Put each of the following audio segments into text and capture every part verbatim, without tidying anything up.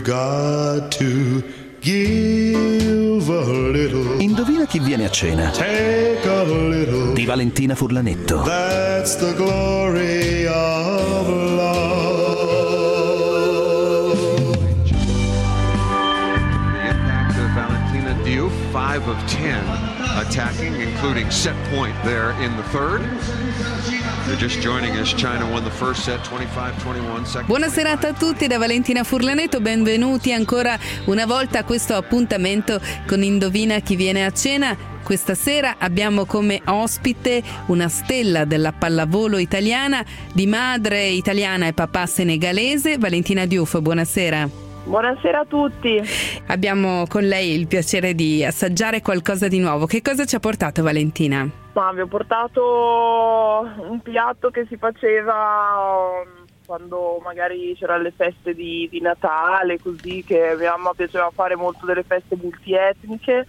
got to give a little. Indovina chi viene a cena? Take a little. Di Valentina Furlanetto. That's the glory of love. The impact of Valentina Diouf, five of ten attacking, including set point there in the third. They're just joining us. China won the first set twenty-five twenty-one. Buona serata a tutti da Valentina Furlanetto, benvenuti ancora una volta a questo appuntamento con Indovina chi viene a cena. Questa sera abbiamo come ospite una stella della pallavolo italiana, di madre italiana e papà senegalese, Valentina Diouf. Buonasera. Buonasera a tutti. Abbiamo con lei il piacere di assaggiare qualcosa di nuovo. Che cosa ci ha portato, Valentina? Ma vi ho portato un piatto che si faceva quando magari c'erano le feste di, di Natale, così, che mia mamma piaceva fare molto delle feste multietniche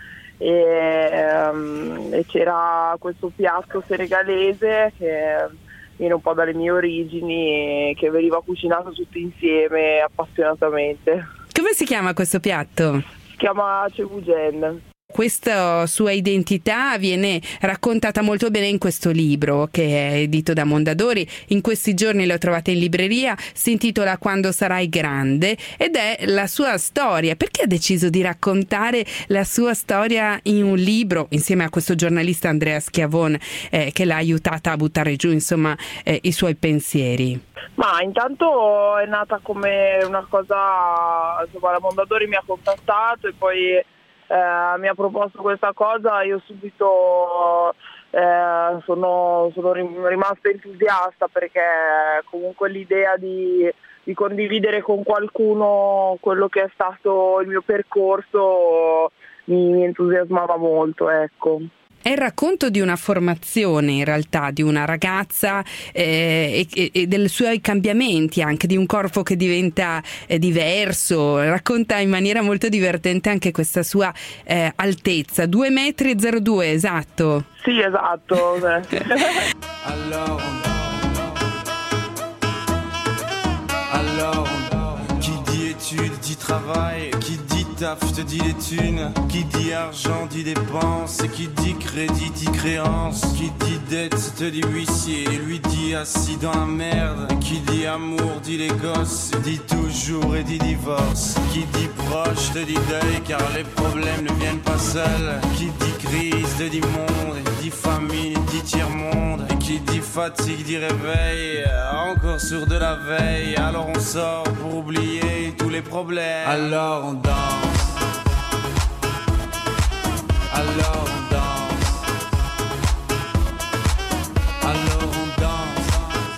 e, um, e c'era questo piatto senegalese che viene un po' dalle mie origini e che veniva cucinato tutti insieme appassionatamente. Come si chiama questo piatto? Si chiama Cebugen. Questa sua identità viene raccontata molto bene in questo libro che è edito da Mondadori. In questi giorni lo trovate in libreria, si intitola Quando sarai grande ed è la sua storia. Perché ha deciso di raccontare la sua storia in un libro insieme a questo giornalista Andrea Schiavon eh, che l'ha aiutata a buttare giù insomma eh, i suoi pensieri? Ma intanto è nata come una cosa, insomma, la Mondadori mi ha contattato e poi Eh, mi ha proposto questa cosa, io subito eh, sono, sono rimasta entusiasta perché comunque l'idea di, di condividere con qualcuno quello che è stato il mio percorso mi, mi entusiasmava molto, ecco. È il racconto di una formazione in realtà, di una ragazza eh, e, e dei suoi cambiamenti, anche di un corpo che diventa eh, diverso. Racconta in maniera molto divertente anche questa sua eh, altezza, due metri e zero due, esatto? Sì, esatto. Alors, alors, qui dit études dit travail, qui dit taf te dit les thunes, qui dit argent dit dépenses, et qui dit crédit dit créance, qui dit dette te dit huissier, lui dit assis dans la merde, qui dit amour dit les gosses, dit toujours et dit divorce, qui dit proche te dit deuil car les problèmes ne viennent pas seuls, qui dit crise te dit monde, dit famine dit tiers-monde, et qui dit fatigue dit réveil, encore sur de la veille, alors on sort pour oublier tous les problèmes, alors on danse. Alors on danse, alors on danse,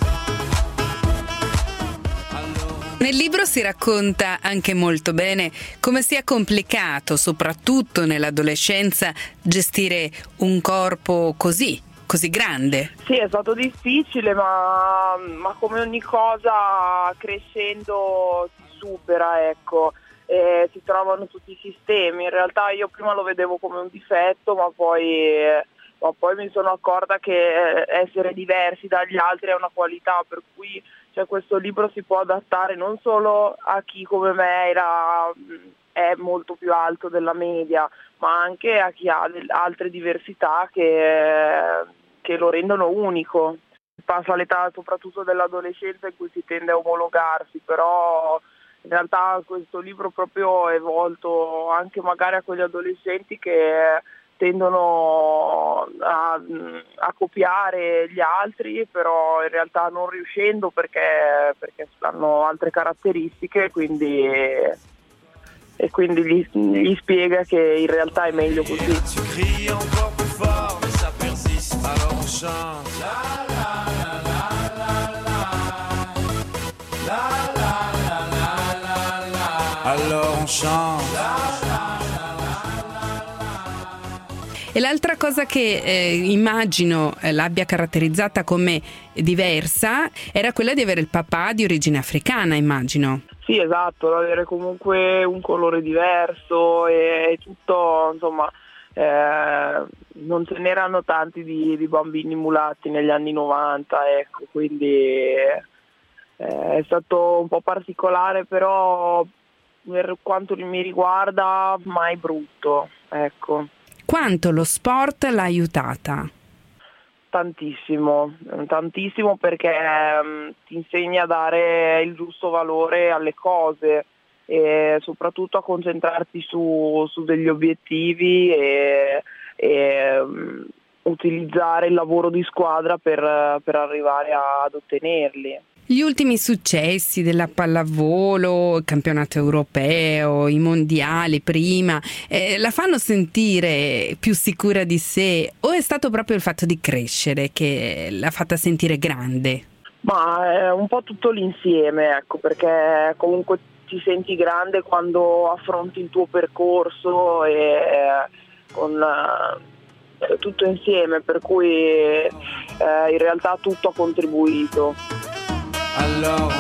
alors on... Nel libro si racconta anche molto bene come sia complicato, soprattutto nell'adolescenza, gestire un corpo così, così grande. Sì, è stato difficile, ma, ma come ogni cosa crescendo si supera, ecco. Eh, si trovano tutti i sistemi. In realtà io prima lo vedevo come un difetto, ma poi, eh, ma poi mi sono accorta che eh, essere diversi dagli altri è una qualità, per cui cioè, questo libro si può adattare non solo a chi come me era, è molto più alto della media, ma anche a chi ha del, altre diversità che, che lo rendono unico. Passa l'età soprattutto dell'adolescenza in cui si tende a omologarsi, però in realtà questo libro proprio è volto anche magari a quegli adolescenti che tendono a, a copiare gli altri, però in realtà non riuscendo perché, perché hanno altre caratteristiche, quindi, e quindi gli, gli spiega che in realtà è meglio così. Alors on chante. E l'altra cosa che eh, immagino eh, l'abbia caratterizzata come diversa era quella di avere il papà di origine africana, immagino. Sì, esatto, avere comunque un colore diverso e, e tutto, insomma, eh, non ce n'erano tanti di, di bambini mulatti negli anni novanta, ecco, quindi eh, è stato un po' particolare, però per quanto mi riguarda mai brutto, ecco. Quanto lo sport l'ha aiutata? Tantissimo, tantissimo perché um, ti insegna a dare il giusto valore alle cose e soprattutto a concentrarti su, su degli obiettivi e, e um, utilizzare il lavoro di squadra per, per arrivare a, ad ottenerli. Gli ultimi successi della pallavolo, il campionato europeo, i mondiali prima, eh, la fanno sentire più sicura di sé o è stato proprio il fatto di crescere che l'ha fatta sentire grande? Ma è un po' tutto l'insieme, ecco, perché comunque ti senti grande quando affronti il tuo percorso e con eh, tutto insieme, per cui eh, in realtà tutto ha contribuito. Alors,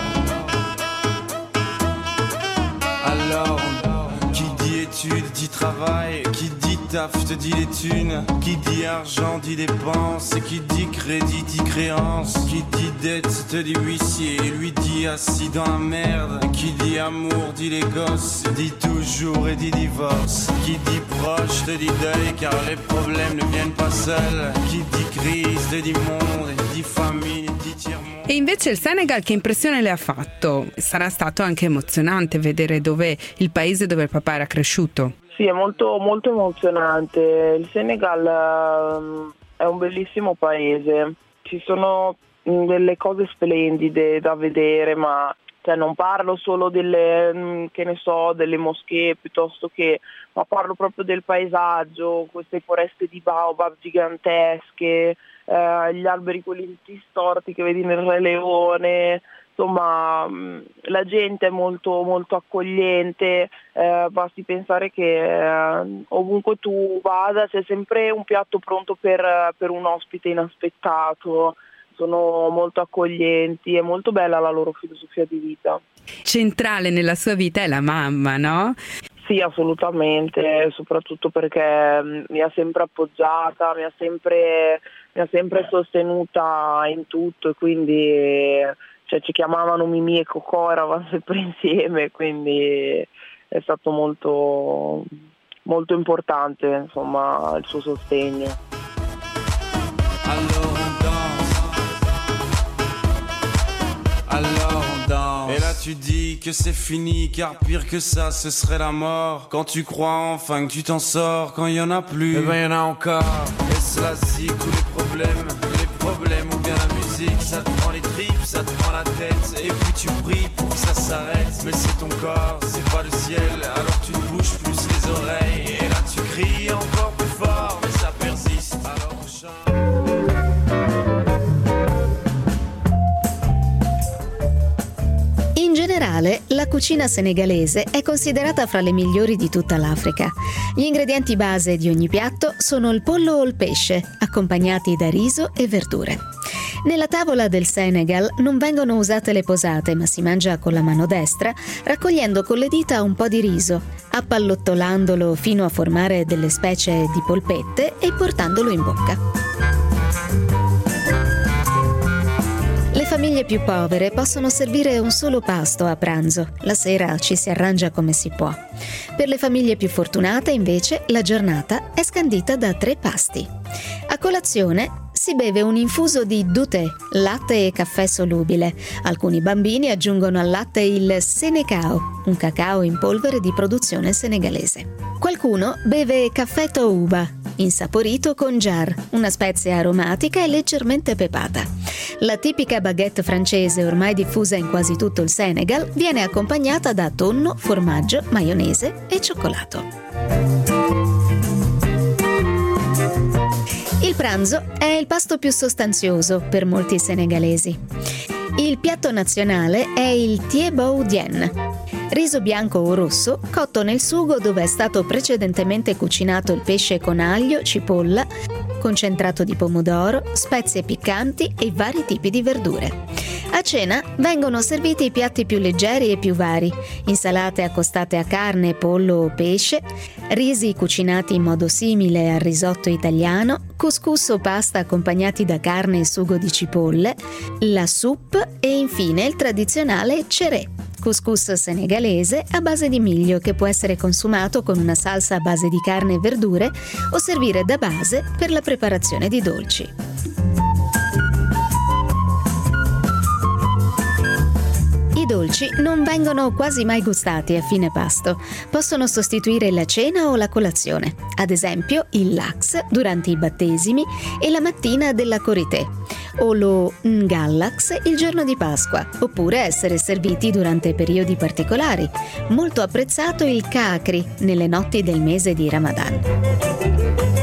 alors, qui dit études dit travail, qui dit taf te dit les thunes, qui dit argent dit dépenses, qui dit crédit dit créance, qui dit dette te dit huissier, lui dit assis dans la merde, qui dit amour dit les gosses, dit toujours et dit divorce, qui dit proche te dit deuil car les problèmes ne viennent pas seuls, qui dit crise te dit monde, dit famille, dit tiers-monde. E invece il Senegal che impressione le ha fatto? Sarà stato anche emozionante vedere dove il paese dove il papà era cresciuto. Sì, è molto, molto emozionante. Il Senegal um, è un bellissimo paese. Ci sono um, delle cose splendide da vedere, ma cioè, non parlo solo delle, um, che ne so, delle moschee piuttosto che, ma parlo proprio del paesaggio, queste foreste di baobab gigantesche, eh, gli alberi quelli tutti storti che vedi nel Re Leone. Insomma, la gente è molto, molto accogliente, eh, basti pensare che eh, ovunque tu vada c'è sempre un piatto pronto per, per un ospite inaspettato, sono molto accoglienti, è molto bella la loro filosofia di vita. Centrale nella sua vita è la mamma, no? Sì, assolutamente, soprattutto perché mi ha sempre appoggiata, mi ha sempre, mi ha sempre sostenuta in tutto e quindi... Cioè, ci chiamavano Mimì e Cocò, eravamo sempre insieme, quindi è stato molto, molto importante, insomma, il suo sostegno. Alors on danse, alors on danse. Et là tu dis que c'est fini, car pire que ça ce serait la mort. Quand tu crois enfin que tu t'en sors, quand il y en a plus, eh ben y en a encore. Et cela si tous les problèmes, les problèmes ou bien la musique, ça te prend les tripes, ça te prend la tête, et puis tu pries pour que ça s'arrête. Mais c'est ton corps, c'est pas le ciel, alors tu te bouges plus les oreilles, et là tu cries encore plus fort, mais ça persiste, alors on chante. In generale, la cucina senegalese è considerata fra le migliori di tutta l'Africa. Gli ingredienti base di ogni piatto sono il pollo o il pesce, accompagnati da riso e verdure. Nella tavola del Senegal non vengono usate le posate, ma si mangia con la mano destra, raccogliendo con le dita un po' di riso, appallottolandolo fino a formare delle specie di polpette e portandolo in bocca. Le famiglie più povere possono servire un solo pasto a pranzo, la sera ci si arrangia come si può. Per le famiglie più fortunate, invece, la giornata è scandita da tre pasti. A colazione si beve un infuso di douté, latte e caffè solubile. Alcuni bambini aggiungono al latte il senecao, un cacao in polvere di produzione senegalese. Qualcuno beve caffè touba, insaporito con jar, una spezia aromatica e leggermente pepata. La tipica baguette francese, ormai diffusa in quasi tutto il Senegal, viene accompagnata da tonno, formaggio, maionese e cioccolato. Il pranzo è il pasto più sostanzioso per molti senegalesi. Il piatto nazionale è il thié bou dien, riso bianco o rosso cotto nel sugo dove è stato precedentemente cucinato il pesce con aglio, cipolla, concentrato di pomodoro, spezie piccanti e vari tipi di verdure. A cena vengono serviti i piatti più leggeri e più vari, insalate accostate a carne, pollo o pesce, risi cucinati in modo simile al risotto italiano, couscous o pasta accompagnati da carne e sugo di cipolle, la soupe e infine il tradizionale ceré, couscous senegalese a base di miglio che può essere consumato con una salsa a base di carne e verdure o servire da base per la preparazione di dolci. I dolci non vengono quasi mai gustati a fine pasto. Possono sostituire la cena o la colazione, ad esempio il lax durante i battesimi e la mattina della Corité, o lo ngallax il giorno di Pasqua, oppure essere serviti durante periodi particolari. Molto apprezzato il kakri nelle notti del mese di Ramadan.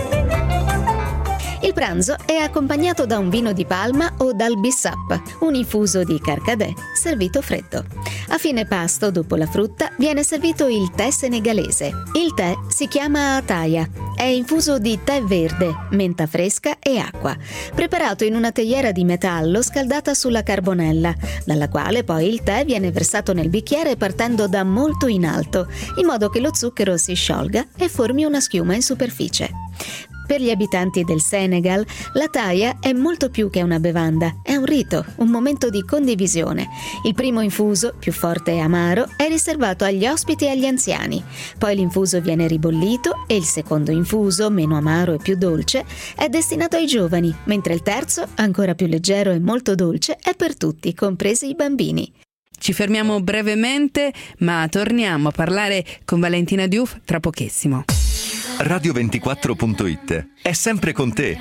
Il pranzo è accompagnato da un vino di palma o dal bissap, un infuso di carcadè servito freddo. A fine pasto, dopo la frutta, viene servito il tè senegalese. Il tè si chiama ataya, è infuso di tè verde, menta fresca e acqua, preparato in una teiera di metallo scaldata sulla carbonella, dalla quale poi il tè viene versato nel bicchiere partendo da molto in alto, in modo che lo zucchero si sciolga e formi una schiuma in superficie. Per gli abitanti del Senegal, la taya è molto più che una bevanda, è un rito, un momento di condivisione. Il primo infuso, più forte e amaro, è riservato agli ospiti e agli anziani. Poi l'infuso viene ribollito e il secondo infuso, meno amaro e più dolce, è destinato ai giovani, mentre il terzo, ancora più leggero e molto dolce, è per tutti, compresi i bambini. Ci fermiamo brevemente, ma torniamo a parlare con Valentina Diouf tra pochissimo. radio ventiquattro punto it è sempre con te,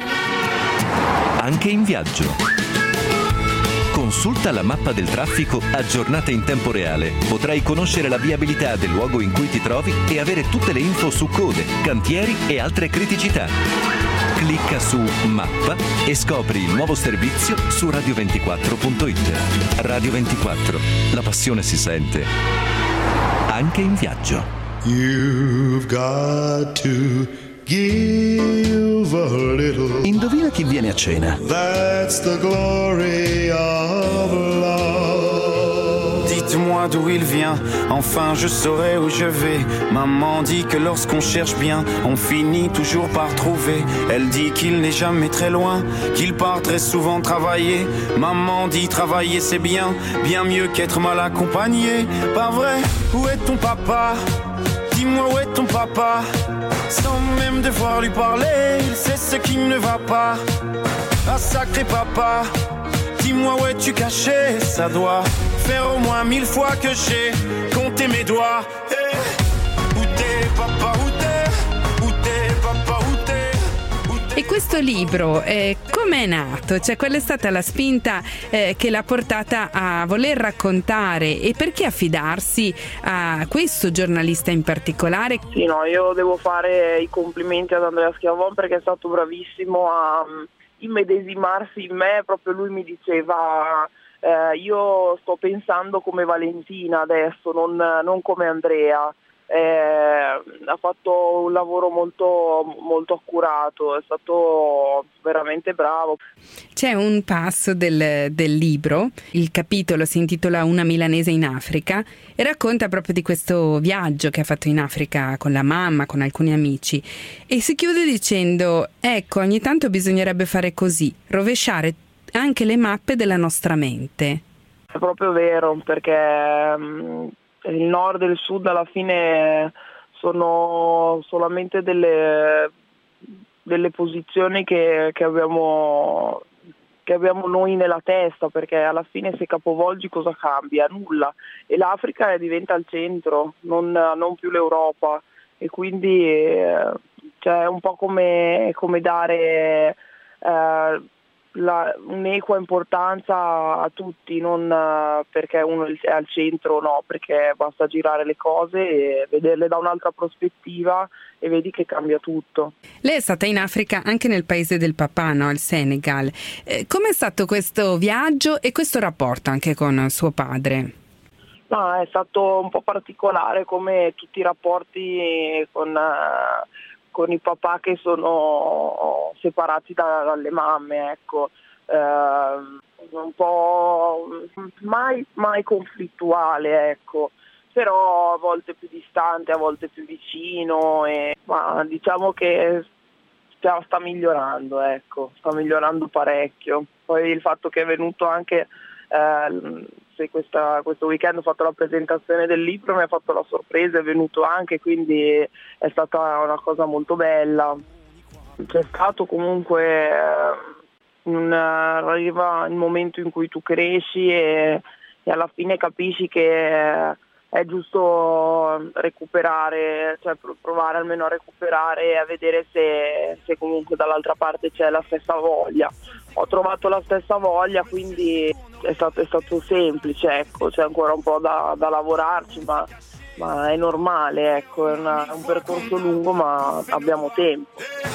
anche in viaggio. Consulta la mappa del traffico aggiornata in tempo reale. Potrai conoscere la viabilità del luogo in cui ti trovi e avere tutte le info su code, cantieri e altre criticità. Clicca su Mappa e scopri il nuovo servizio su radio ventiquattro punto it. Radio ventiquattro, la passione si sente, anche in viaggio. You've got to give a little. Indovina chi viene a cena. That's the glory of love. Dites-moi d'où il vient, enfin je saurai où je vais. Maman dit que lorsqu'on cherche bien, on finit toujours par trouver. Elle dit qu'il n'est jamais très loin, qu'il part très souvent travailler. Maman dit travailler c'est bien, bien mieux qu'être mal accompagné. Pas vrai, où est ton papa? Dis-moi où est ton papa? Sans même devoir lui parler, il sait ce qui ne va pas. Ah sacré papa, dis-moi où es-tu caché? Ça doit faire au moins mille fois que j'ai compté mes doigts. Hey, où t'es papa, où t'es? Où t'es papa, où t'es? E questo libro, eh, com'è nato? Cioè, qual è stata la spinta eh, che l'ha portata a voler raccontare e perché affidarsi a questo giornalista in particolare? Sì, no, io devo fare i complimenti ad Andrea Schiavon perché è stato bravissimo a um, immedesimarsi in me. Proprio lui mi diceva eh, io sto pensando come Valentina adesso, non, non come Andrea. Eh, ha fatto un lavoro molto molto accurato, è stato veramente bravo. C'è un passo del, del libro, il capitolo si intitola Una milanese in Africa e racconta proprio di questo viaggio che ha fatto in Africa con la mamma, con alcuni amici, e si chiude dicendo: ecco, ogni tanto bisognerebbe fare così, rovesciare anche le mappe della nostra mente. È proprio vero, perché um, il nord e il sud alla fine sono solamente delle, delle posizioni che, che, abbiamo, che abbiamo noi nella testa, perché alla fine se capovolgi cosa cambia? Nulla. E l'Africa diventa il centro, non, non più l'Europa, e quindi eh, cioè, è un po' come, come dare eh, La, un'equa importanza a tutti, non uh, perché uno è al centro, no, perché basta girare le cose e vederle da un'altra prospettiva e vedi che cambia tutto. Lei è stata in Africa anche nel paese del papà, no? Il Senegal. Eh, com'è stato questo viaggio e questo rapporto anche con suo padre? No, è stato un po' particolare come tutti i rapporti con... Uh, con i papà che sono separati da, dalle mamme, ecco, eh, un po' mai, mai conflittuale, ecco, però a volte più distante, a volte più vicino, e, ma diciamo che sta, sta migliorando, ecco, sta migliorando parecchio. Poi il fatto che è venuto anche eh, e questa, questo weekend ho fatto la presentazione del libro, mi ha fatto la sorpresa, è venuto anche, quindi è stata una cosa molto bella. C'è stato comunque un, arriva il momento in cui tu cresci e, e alla fine capisci che è giusto recuperare, cioè provare almeno a recuperare e a vedere se, se comunque dall'altra parte c'è la stessa voglia. Ho trovato la stessa voglia, quindi è stato, è stato semplice, ecco, c'è ancora un po' da, da lavorarci, ma, ma è normale, ecco, è, una, è un percorso lungo, ma abbiamo tempo.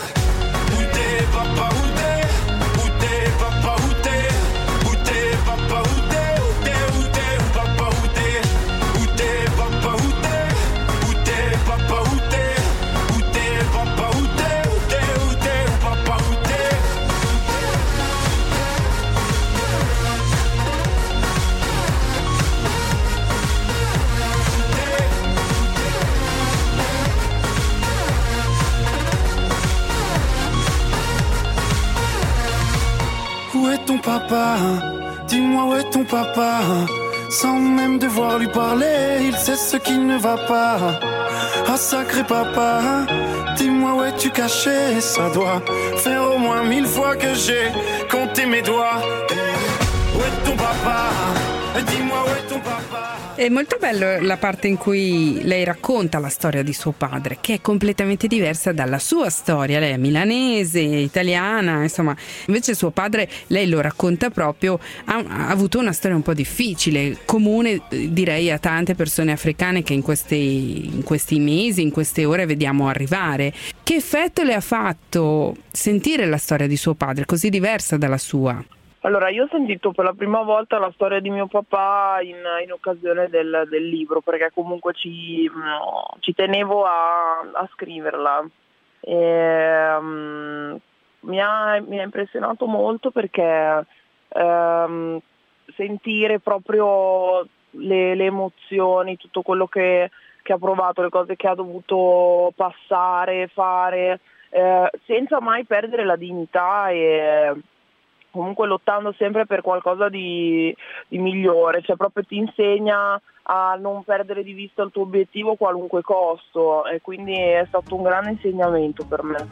Où est ton papa? Dis-moi où est ton papa? Sans même devoir lui parler, il sait ce qui ne va pas. Ah sacré papa, dis-moi où es-tu caché? Ça doit faire au moins mille fois que j'ai compté mes doigts. Où est ton papa? Dis-moi où est ton papa? È molto bello la parte in cui lei racconta la storia di suo padre, che è completamente diversa dalla sua storia. Lei è milanese, italiana, insomma, invece suo padre, lei lo racconta proprio, ha, ha avuto una storia un po' difficile, comune direi a tante persone africane che in questi, in questi mesi, in queste ore vediamo arrivare. Che effetto le ha fatto sentire la storia di suo padre, così diversa dalla sua? Allora, io ho sentito per la prima volta la storia di mio papà in, in occasione del, del libro, perché comunque ci, ci tenevo a, a scriverla. E, um, mi, ha, mi ha impressionato molto perché um, sentire proprio le, le emozioni, tutto quello che, che ha provato, le cose che ha dovuto passare, fare, eh, senza mai perdere la dignità e comunque lottando sempre per qualcosa di, di migliore, cioè proprio ti insegna a non perdere di vista il tuo obiettivo a qualunque costo, e quindi è stato un grande insegnamento per me.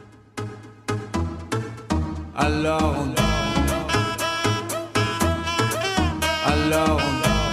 Alors, alors,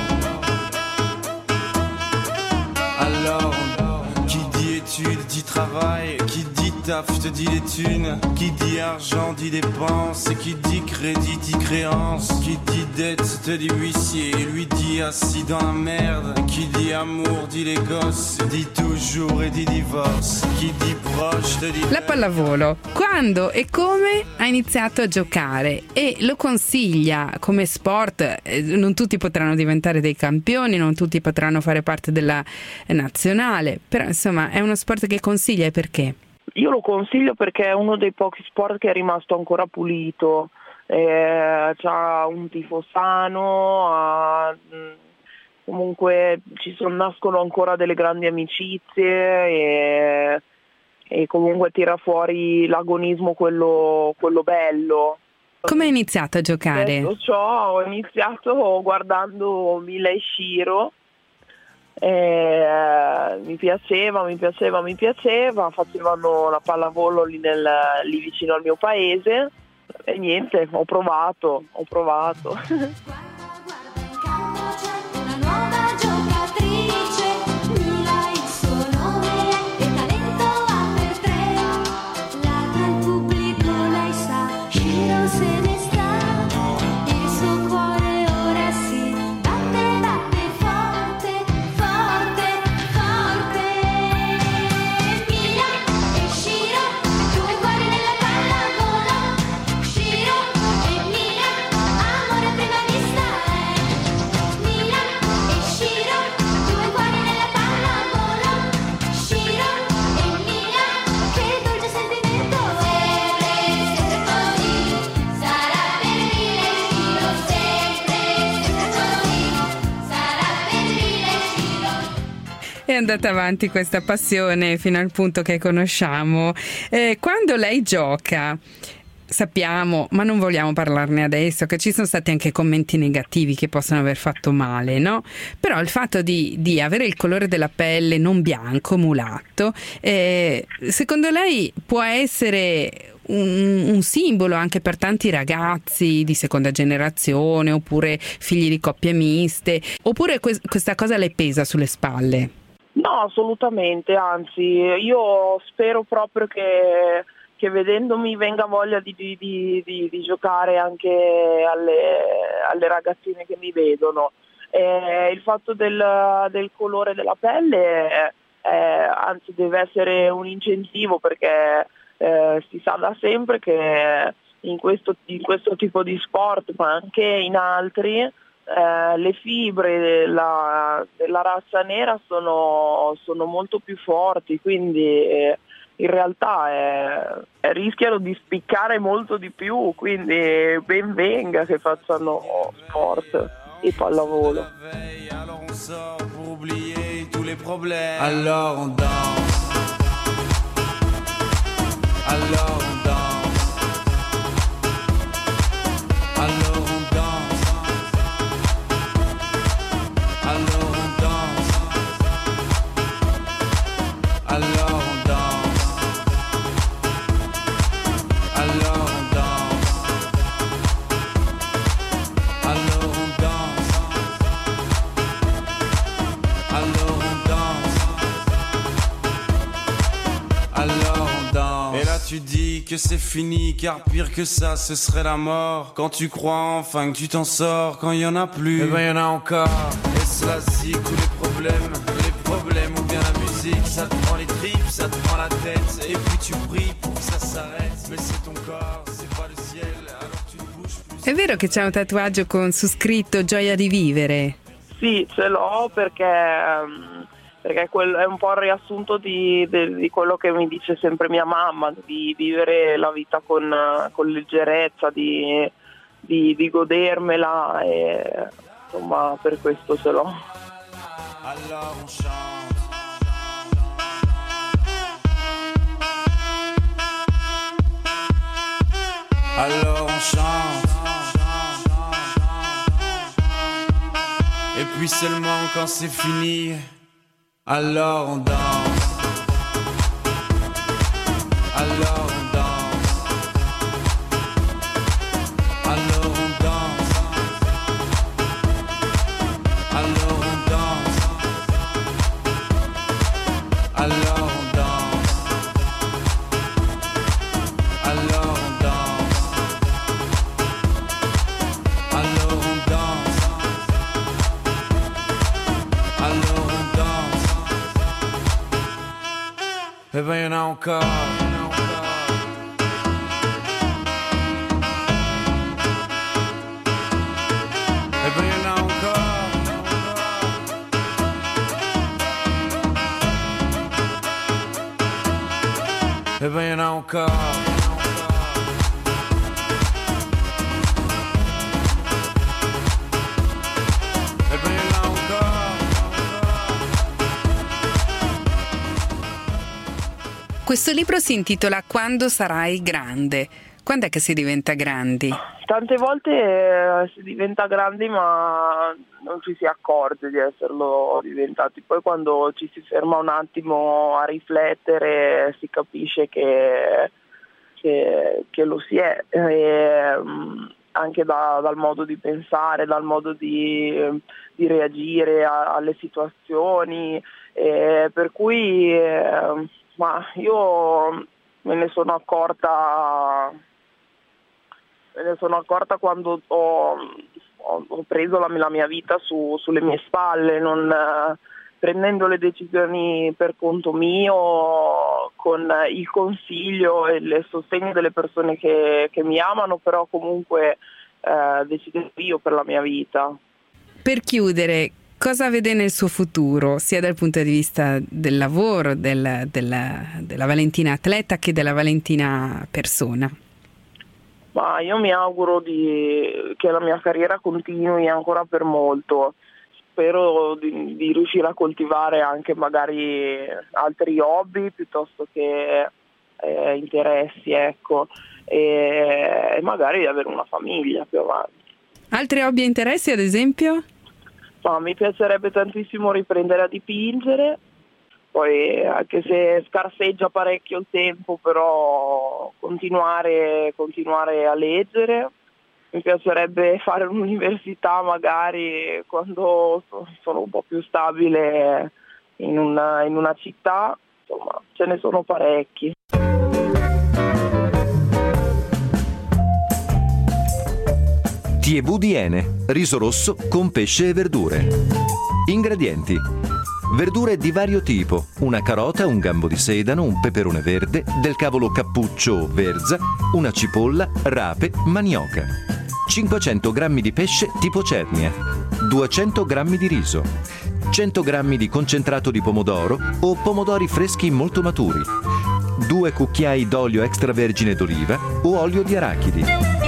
alors, qui dit études dit travail, qui dit taf te dit les thunes, qui dit argent dit dépenses, et qui dit crédit dit créance, qui dit dette te dit huissier, et lui dit assis dans la merde, qui dit amour dit les gosses, dit toujours et dit divorce, chi dit proche te dit... La pallavolo, quando e come ha iniziato a giocare e lo consiglia come sport? Non tutti potranno diventare dei campioni, non tutti potranno fare parte della nazionale, però insomma è uno sport che consiglia, e perché? Io lo consiglio perché è uno dei pochi sport che è rimasto ancora pulito, eh, c'ha un tifo sano, ha, comunque ci son, nascono ancora delle grandi amicizie e, e comunque tira fuori l'agonismo, quello, quello bello. Come hai iniziato a giocare? Detto ciò, ho iniziato guardando Mila e Shiro. Eh, mi piaceva, mi piaceva, mi piaceva, facevano la pallavolo lì, nel, lì vicino al mio paese e niente, ho provato, ho provato. È andata avanti questa passione fino al punto che conosciamo. Eh, quando lei gioca, Sappiamo, ma non vogliamo parlarne adesso, che ci sono stati anche commenti negativi che possono aver fatto male, no? Però il fatto di, di avere il colore della pelle non bianco, mulatto, eh, secondo lei può essere un, un simbolo anche per tanti ragazzi di seconda generazione, oppure figli di coppie miste, oppure que- questa cosa le pesa sulle spalle? No, assolutamente, anzi, io spero proprio che che vedendomi venga voglia di, di, di, di, di giocare anche alle, alle ragazzine che mi vedono. Eh, il fatto del, del colore della pelle eh, anzi deve essere un incentivo, perché eh, si sa da sempre che in questo, in questo tipo di sport, ma anche in altri, eh, le fibre della, della razza nera sono, sono molto più forti, quindi eh, in realtà eh, rischiano di spiccare molto di più, quindi ben venga che facciano sport e pallavolo. Alors on sort pour oublier tous les problèmes. Alors on danse. Alors on danse. Alors on danse. Alors on danse. Alors on danse. Alors on danse. Alors on danse. Alors on danse. Alors on danse. Et là tu dis que c'est fini, car pire que ça ce serait la mort. Quand tu crois enfin que tu t'en sors, quand il y en a plus, eh ben y en a encore. Et cela si tous les problèmes, les problèmes ou bien la musique, ça te prend les tripes, ça te prend la tête. Et puis tu pries pour que ça s'arrête. Mais c'est ton corps, c'est pas le ciel, alors tu ne bouges plus. È vero che c'è un tatuaggio con su scritto gioia di vivere? Sì, ce l'ho perché, ehm, perché quel- è un po' il riassunto di, de- di quello che mi dice sempre mia mamma, di vivere la vita con, eh, con leggerezza, di, di- di godermela, e insomma per questo ce l'ho. Alors on chante. Alors on chante. Et puis seulement quand c'est fini, alors on danse. Alors on danse. Alors on danse. Alors on danse. Alors on danse. Alors on danse. Alors on danse. Alors on danse. Eh ben y'en a encore. Eh ben y'en a encore. Eh ben y'en a encore. Eh ben y'en a encore. Questo libro si intitola Quando sarai grande. Quando è che si diventa grandi? Tante volte eh, si diventa grandi ma non ci si accorge di esserlo diventati, poi quando ci si ferma un attimo a riflettere si capisce che, che, che lo si è, e, mh, anche da- dal modo di pensare, dal modo di, di reagire a- alle situazioni, e per cui eh, ma io me ne sono accorta me ne sono accorta quando ho, ho- ho preso la, la mia vita su- sulle mie spalle, non, eh, prendendo le decisioni per conto mio, con il consiglio e il sostegno delle persone che, che mi amano, però comunque eh, decido io per la mia vita. Per chiudere, cosa vede nel suo futuro, sia dal punto di vista del lavoro, del- della, della Valentina atleta che della Valentina persona? Ma io mi auguro di- che la mia carriera continui ancora per molto. Spero di, di riuscire a coltivare anche magari altri hobby piuttosto che eh, interessi, ecco. e, e magari di avere una famiglia più avanti. Altri hobby e interessi, ad esempio? Ma mi piacerebbe tantissimo riprendere a dipingere, poi anche se scarseggia parecchio il tempo, però continuare, continuare a leggere. Mi piacerebbe fare un'università magari quando sono un po' più stabile in una, in una città, insomma ce ne sono parecchi. Thiebù di Ene, riso rosso con pesce e verdure. Ingredienti: verdure di vario tipo, una carota, un gambo di sedano, un peperone verde, del cavolo cappuccio o verza, una cipolla, rape, manioca. cinquecento grammi di pesce tipo cernia, duecento grammi di riso, cento grammi di concentrato di pomodoro o pomodori freschi molto maturi, due cucchiai d'olio extravergine d'oliva o olio di arachidi.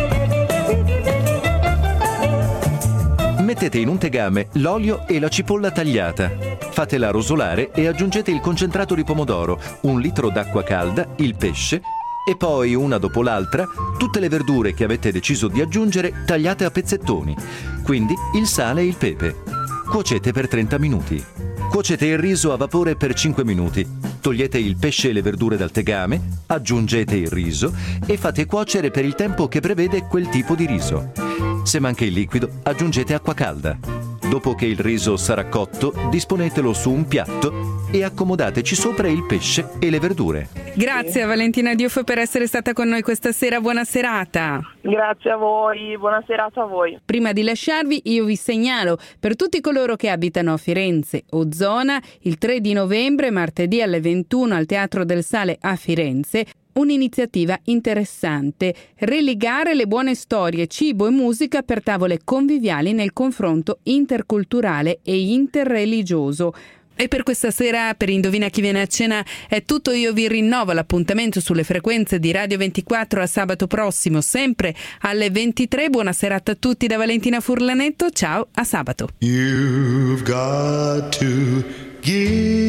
Mettete in un tegame l'olio e la cipolla tagliata. Fatela rosolare e aggiungete il concentrato di pomodoro, un litro d'acqua calda, il pesce e poi, una dopo l'altra, tutte le verdure che avete deciso di aggiungere tagliate a pezzettoni. Quindi il sale e il pepe. Cuocete per trenta minuti. Cuocete il riso a vapore per cinque minuti. Togliete il pesce e le verdure dal tegame, aggiungete il riso e fate cuocere per il tempo che prevede quel tipo di riso. Se manca il liquido, aggiungete acqua calda. Dopo che il riso sarà cotto, disponetelo su un piatto e accomodateci sopra il pesce e le verdure. Grazie a Valentina Diouf per essere stata con noi questa sera. Buona serata. Grazie a voi, buona serata a voi. Prima di lasciarvi, io vi segnalo per tutti coloro che abitano a Firenze o zona, il tre di novembre, martedì alle ventuno al Teatro del Sale a Firenze, un'iniziativa interessante: relegare le buone storie, cibo e musica per tavole conviviali nel confronto interculturale e interreligioso. E per questa sera, per Indovina chi viene a cena, è tutto. Io vi rinnovo l'appuntamento sulle frequenze di Radio ventiquattro a sabato prossimo, sempre alle ventitré. Buona serata a tutti da Valentina Furlanetto. Ciao, a sabato. You've got to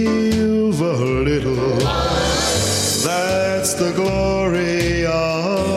give a little. That's the glory of